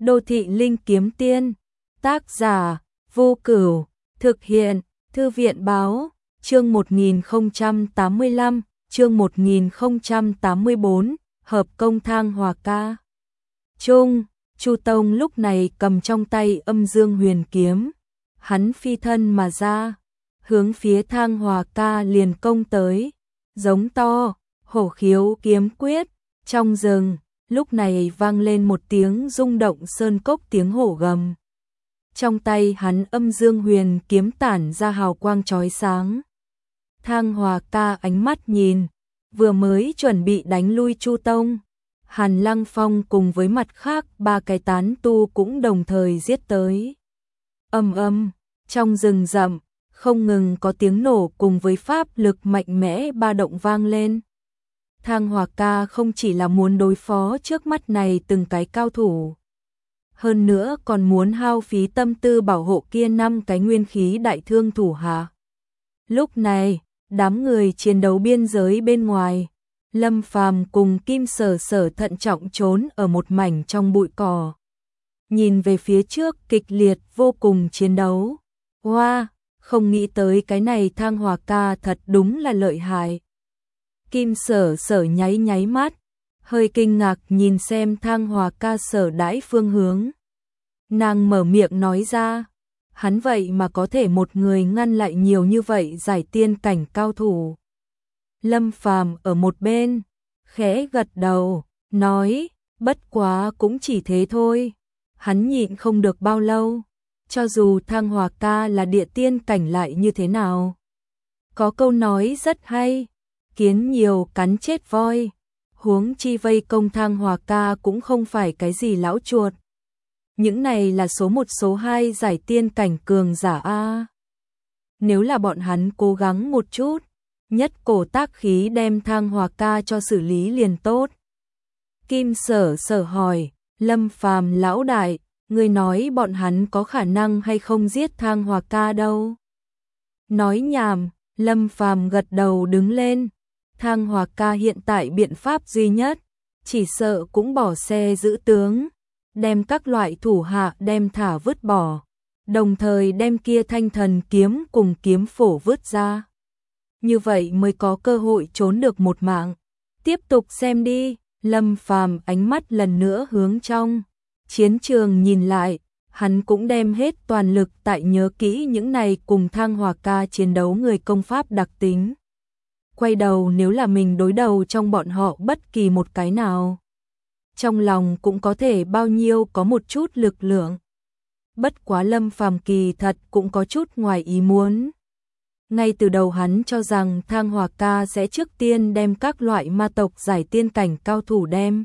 Đô thị linh kiếm tiên, tác giả, Vô Cửu, thực hiện, Thư viện báo, chương 1085, chương 1084, hợp công thang hòa ca. Trung, Chu Tông lúc này cầm trong tay âm dương huyền kiếm, hắn phi thân mà ra, hướng phía thang hòa ca liền công tới, giống to, hổ khiếu kiếm quyết, trong rừng. Lúc này vang lên một tiếng rung động sơn cốc tiếng hổ gầm. Trong tay hắn âm dương huyền kiếm tản ra hào quang chói sáng. Thang hòa ca ánh mắt nhìn, vừa mới chuẩn bị đánh lui Chu Tông. Hàn Lăng Phong cùng với mặt khác ba cái tán tu cũng đồng thời giết tới. Trong rừng rậm, không ngừng có tiếng nổ cùng với pháp lực mạnh mẽ ba động vang lên. Thang hòa ca không chỉ là muốn đối phó trước mắt này từng cái cao thủ, hơn nữa còn muốn hao phí tâm tư bảo hộ kia 5 cái nguyên khí đại thương thủ hạ. Lúc này, đám người chiến đấu biên giới bên ngoài, Lâm Phàm cùng Kim Sở Sở thận trọng trốn ở một mảnh trong bụi cỏ. Nhìn về phía trước kịch liệt vô cùng chiến đấu. Wow, không nghĩ tới cái này thang hòa ca thật đúng là lợi hại. Kim Sở Sở nháy mắt, hơi kinh ngạc nhìn xem thang hòa ca sở đãi phương hướng. Nàng mở miệng nói ra, hắn vậy mà có thể một người ngăn lại nhiều như vậy giải tiên cảnh cao thủ. Lâm Phàm ở một bên, khẽ gật đầu, nói, bất quá cũng chỉ thế thôi. Hắn nhịn không được bao lâu, cho dù thang hòa ca là địa tiên cảnh lại như thế nào. Có câu nói rất hay, kiến nhiều cắn chết voi, huống chi vây công thang hòa ca cũng không phải cái gì lão chuột. Những này là số 1 số 2 giải tiên cảnh cường giả a. Nếu là bọn hắn cố gắng một chút, nhất cổ tác khí đem thang hòa ca cho xử lý liền tốt. Kim Sở Sở hỏi, Lâm Phàm lão đại, người nói bọn hắn có khả năng hay không giết thang hòa ca đâu? Nói nhảm, Lâm Phàm gật đầu đứng lên. Thang hòa ca hiện tại biện pháp duy nhất, chỉ sợ cũng bỏ xe giữ tướng, đem các loại thủ hạ đem thả vứt bỏ, đồng thời đem kia thanh thần kiếm cùng kiếm phổ vứt ra. Như vậy mới có cơ hội trốn được một mạng. Tiếp tục xem đi, Lâm Phàm ánh mắt lần nữa hướng trong chiến trường nhìn lại, hắn cũng đem hết toàn lực tại nhớ kỹ những này cùng thang hòa ca chiến đấu người công pháp đặc tính. Quay đầu nếu là mình đối đầu trong bọn họ bất kỳ một cái nào, trong lòng cũng có thể bao nhiêu có một chút lực lượng. Bất quá Lâm Phàm kỳ thật cũng có chút ngoài ý muốn. Ngay từ đầu hắn cho rằng thang hòa ca sẽ trước tiên đem các loại ma tộc giải tiên cảnh cao thủ đem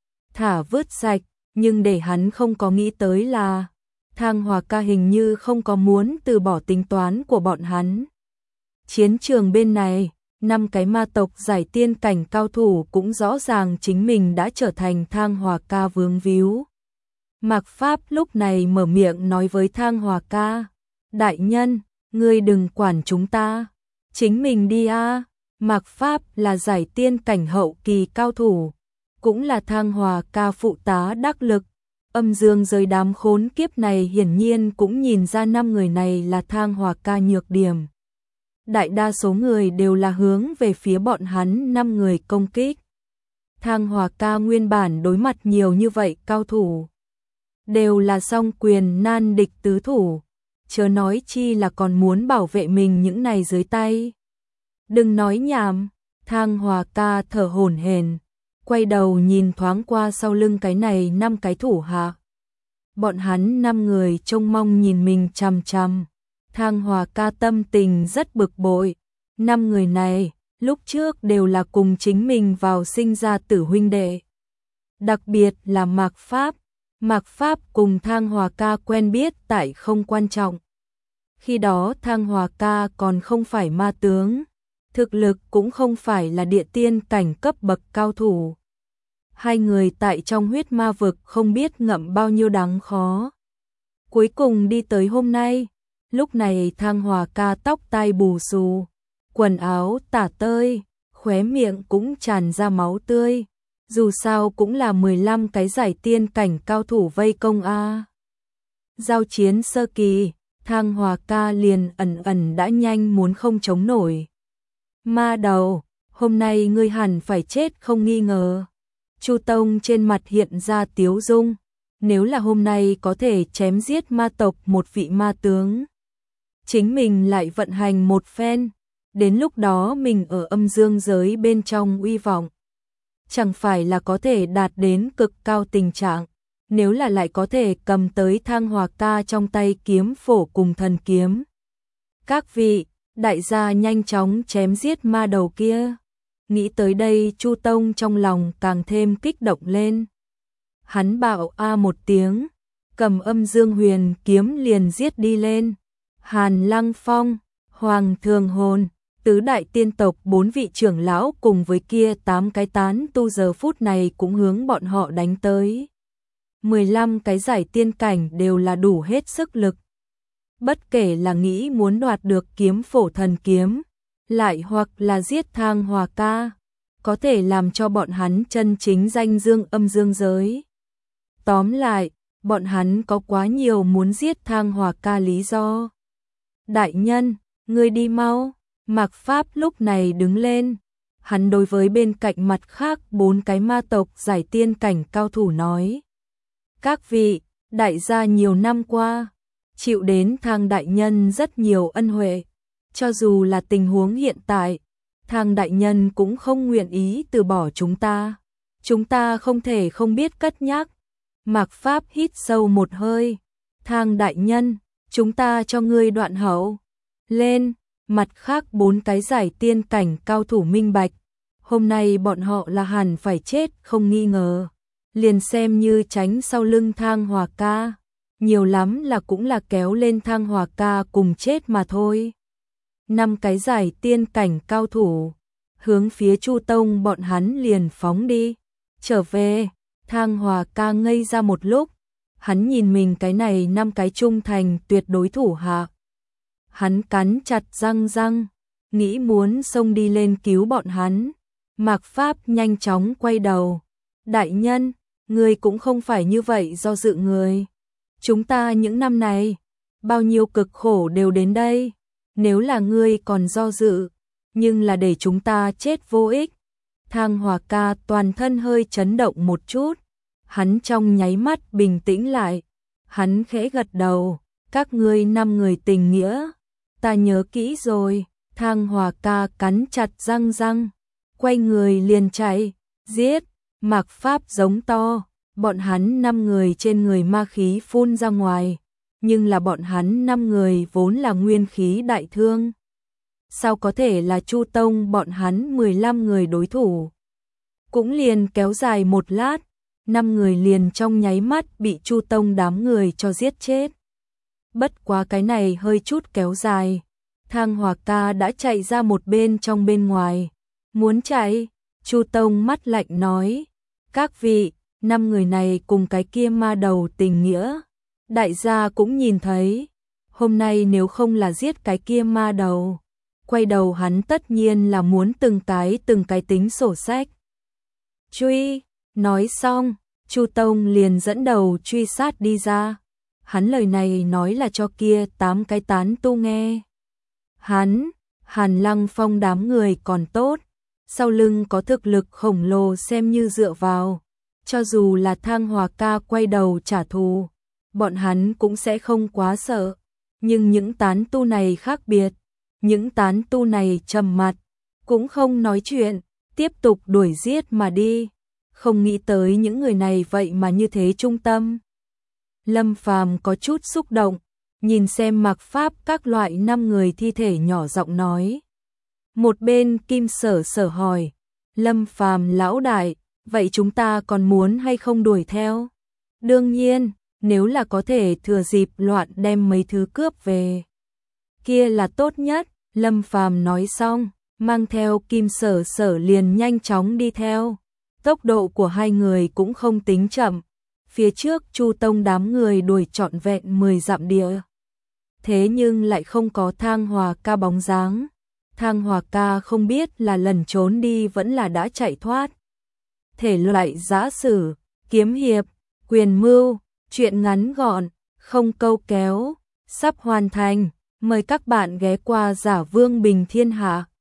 thả vứt sạch, nhưng để hắn không có nghĩ tới là thang hòa ca hình như không có muốn từ bỏ tính toán của bọn hắn. Chiến trường bên này, 5 cái ma tộc giải tiên cảnh cao thủ cũng rõ ràng chính mình đã trở thành thang hòa ca vướng víu. Mạc Pháp lúc này mở miệng nói với thang hòa ca, đại nhân, ngươi đừng quản chúng ta, chính mình đi a. Mạc Pháp là giải tiên cảnh hậu kỳ cao thủ, cũng là thang hòa ca phụ tá đắc lực. Âm dương giới đám khốn kiếp này hiển nhiên cũng nhìn ra 5 người này là thang hòa ca nhược điểm. Đại đa số người đều là hướng về phía bọn hắn 5 người công kích. Thang hòa ca nguyên bản đối mặt nhiều như vậy cao thủ, đều là song quyền nan địch tứ thủ, chớ nói chi là còn muốn bảo vệ mình những này dưới tay. Đừng nói nhảm, thang hòa ca thở hổn hển, quay đầu nhìn thoáng qua sau lưng cái này 5 cái thủ hạ. Bọn hắn 5 người trông mong nhìn mình chằm chằm. Thang hòa ca tâm tình rất bực bội. 5 người này, lúc trước đều là cùng chính mình vào sinh ra tử huynh đệ. Đặc biệt là Mạc Pháp. Mạc Pháp cùng thang hòa ca quen biết tại không quan trọng. Khi đó thang hòa ca còn không phải ma tướng, thực lực cũng không phải là địa tiên cảnh cấp bậc cao thủ. Hai người tại trong huyết ma vực không biết ngậm bao nhiêu đắng khó. Cuối cùng đi tới hôm nay. Lúc này thang hòa ca tóc tai bù xù, quần áo tả tơi, khóe miệng cũng tràn ra máu tươi, Dù sao cũng là 15 cái giải tiên cảnh cao thủ vây công a. Giao chiến sơ kỳ, Thang Hòa Ca liền ẩn ẩn đã nhanh muốn không chống nổi. Ma đầu, hôm nay ngươi hẳn phải chết không nghi ngờ. Chu Tông trên mặt hiện ra tiếu dung, nếu là hôm nay có thể chém giết ma tộc một vị ma tướng, chính mình lại vận hành một phen, đến lúc đó mình ở âm dương giới bên trong uy vọng, chẳng phải là có thể đạt đến cực cao tình trạng, nếu là lại có thể cầm tới Thang Hòa Ca trong tay kiếm phổ cùng thần kiếm. Các vị, đại gia nhanh chóng chém giết ma đầu kia. Nghĩ tới đây Chu Tông trong lòng càng thêm kích động lên. Hắn bảo a một tiếng, cầm âm dương huyền kiếm liền giết đi lên. Hàn Lăng Phong, Hoàng Thường Hồn, tứ đại tiên tộc 4 vị trưởng lão cùng với kia 8 cái tán tu giờ phút này cũng hướng bọn họ đánh tới. 15 cái giải tiên cảnh đều là đủ hết sức lực. Bất kể là nghĩ muốn đoạt được kiếm phổ thần kiếm, lại hoặc là giết Thang Hòa Ca, có thể làm cho bọn hắn chân chính danh dương âm dương giới. Tóm lại, bọn hắn có quá nhiều muốn giết Thang Hòa Ca lý do. Đại nhân, ngươi đi mau. Mạc Pháp lúc này đứng lên. Hắn đối với bên cạnh mặt khác 4 cái ma tộc giải tiên cảnh cao thủ nói. Các vị, đại gia nhiều năm qua, chịu đến Thang đại nhân rất nhiều ân huệ. Cho dù là tình huống hiện tại, Thang đại nhân cũng không nguyện ý từ bỏ chúng ta. Chúng ta không thể không biết cất nhắc. Mạc Pháp hít sâu một hơi. Thang đại nhân, chúng ta cho ngươi đoạn hậu. Lên, mặt khác 4 cái giải tiên cảnh cao thủ minh bạch. Hôm nay bọn họ là hẳn phải chết không nghi ngờ. Liền xem như tránh sau lưng Thang Hòa Ca. Nhiều lắm là cũng là kéo lên Thang Hòa Ca cùng chết mà thôi. 5 cái giải tiên cảnh cao thủ, hướng phía Chu Tông bọn hắn liền phóng đi. Trở về, Thang Hòa Ca ngây ra một lúc, hắn nhìn mình cái này 5 cái trung thành tuyệt đối thủ hạ. Hắn cắn chặt răng, nghĩ muốn xông đi lên cứu bọn hắn. Mạc Pháp nhanh chóng quay đầu. Đại nhân, người cũng không phải như vậy do dự người. Chúng ta những năm này, bao nhiêu cực khổ đều đến đây. Nếu là ngươi còn do dự, nhưng là để chúng ta chết vô ích. Thang Hòa Ca toàn thân hơi chấn động một chút. Hắn trong nháy mắt bình tĩnh lại. Hắn khẽ gật đầu. Các ngươi 5 người tình nghĩa. Ta nhớ kỹ rồi. Thang Hòa Ca cắn chặt răng. Quay người liền chạy. Giết. Mạc Pháp giống to. Bọn hắn 5 người trên người ma khí phun ra ngoài. Nhưng là bọn hắn 5 người vốn là nguyên khí đại thương. Sao có thể là Chu Tông bọn hắn 15 người đối thủ? Cũng liền kéo dài một lát, 5 người liền trong nháy mắt bị Chu Tông đám người cho giết chết. Bất quá cái này hơi chút kéo dài, Thang Hòa Ca đã chạy ra một bên trong bên ngoài. Muốn chạy, Chu Tông mắt lạnh nói, các vị, 5 người này cùng cái kia ma đầu tình nghĩa. Đại gia cũng nhìn thấy, hôm nay nếu không là giết cái kia ma đầu, quay đầu hắn tất nhiên là muốn từng cái tính sổ sách. Truy, nói xong, Chu Tông liền dẫn đầu truy sát đi ra. Hắn lời này nói là cho kia 8 cái tán tu nghe. Hàn Lăng Phong đám người còn tốt, sau lưng có thực lực khổng lồ xem như dựa vào. Cho dù là Thang Hòa Ca quay đầu trả thù, bọn hắn cũng sẽ không quá sợ. Nhưng những tán tu này khác biệt. Những tán tu này trầm mặt, cũng không nói chuyện, tiếp tục đuổi giết mà đi. Không nghĩ tới những người này vậy mà như thế trung tâm. Lâm Phàm có chút xúc động, nhìn xem Mạc Pháp các loại 5 người thi thể nhỏ giọng nói. Một bên Kim Sở hỏi, Lâm Phàm lão đại, vậy chúng ta còn muốn hay không đuổi theo? Đương nhiên, nếu là có thể thừa dịp loạn đem mấy thứ cướp về, kia là tốt nhất. Lâm Phàm nói xong, mang theo Kim Sở liền nhanh chóng đi theo. Tốc độ của hai người cũng không tính chậm. Phía trước Chu Tông đám người đuổi trọn vẹn 10 dặm địa. Thế nhưng lại không có Thang Hòa Ca bóng dáng. Thang Hòa Ca không biết là lẩn trốn đi vẫn là đã chạy thoát. thể loại giã sử, kiếm hiệp, quyền mưu, truyện ngắn gọn, không câu kéo, sắp hoàn thành. Mời các bạn ghé qua Giả Vương Bình Thiên Hạ.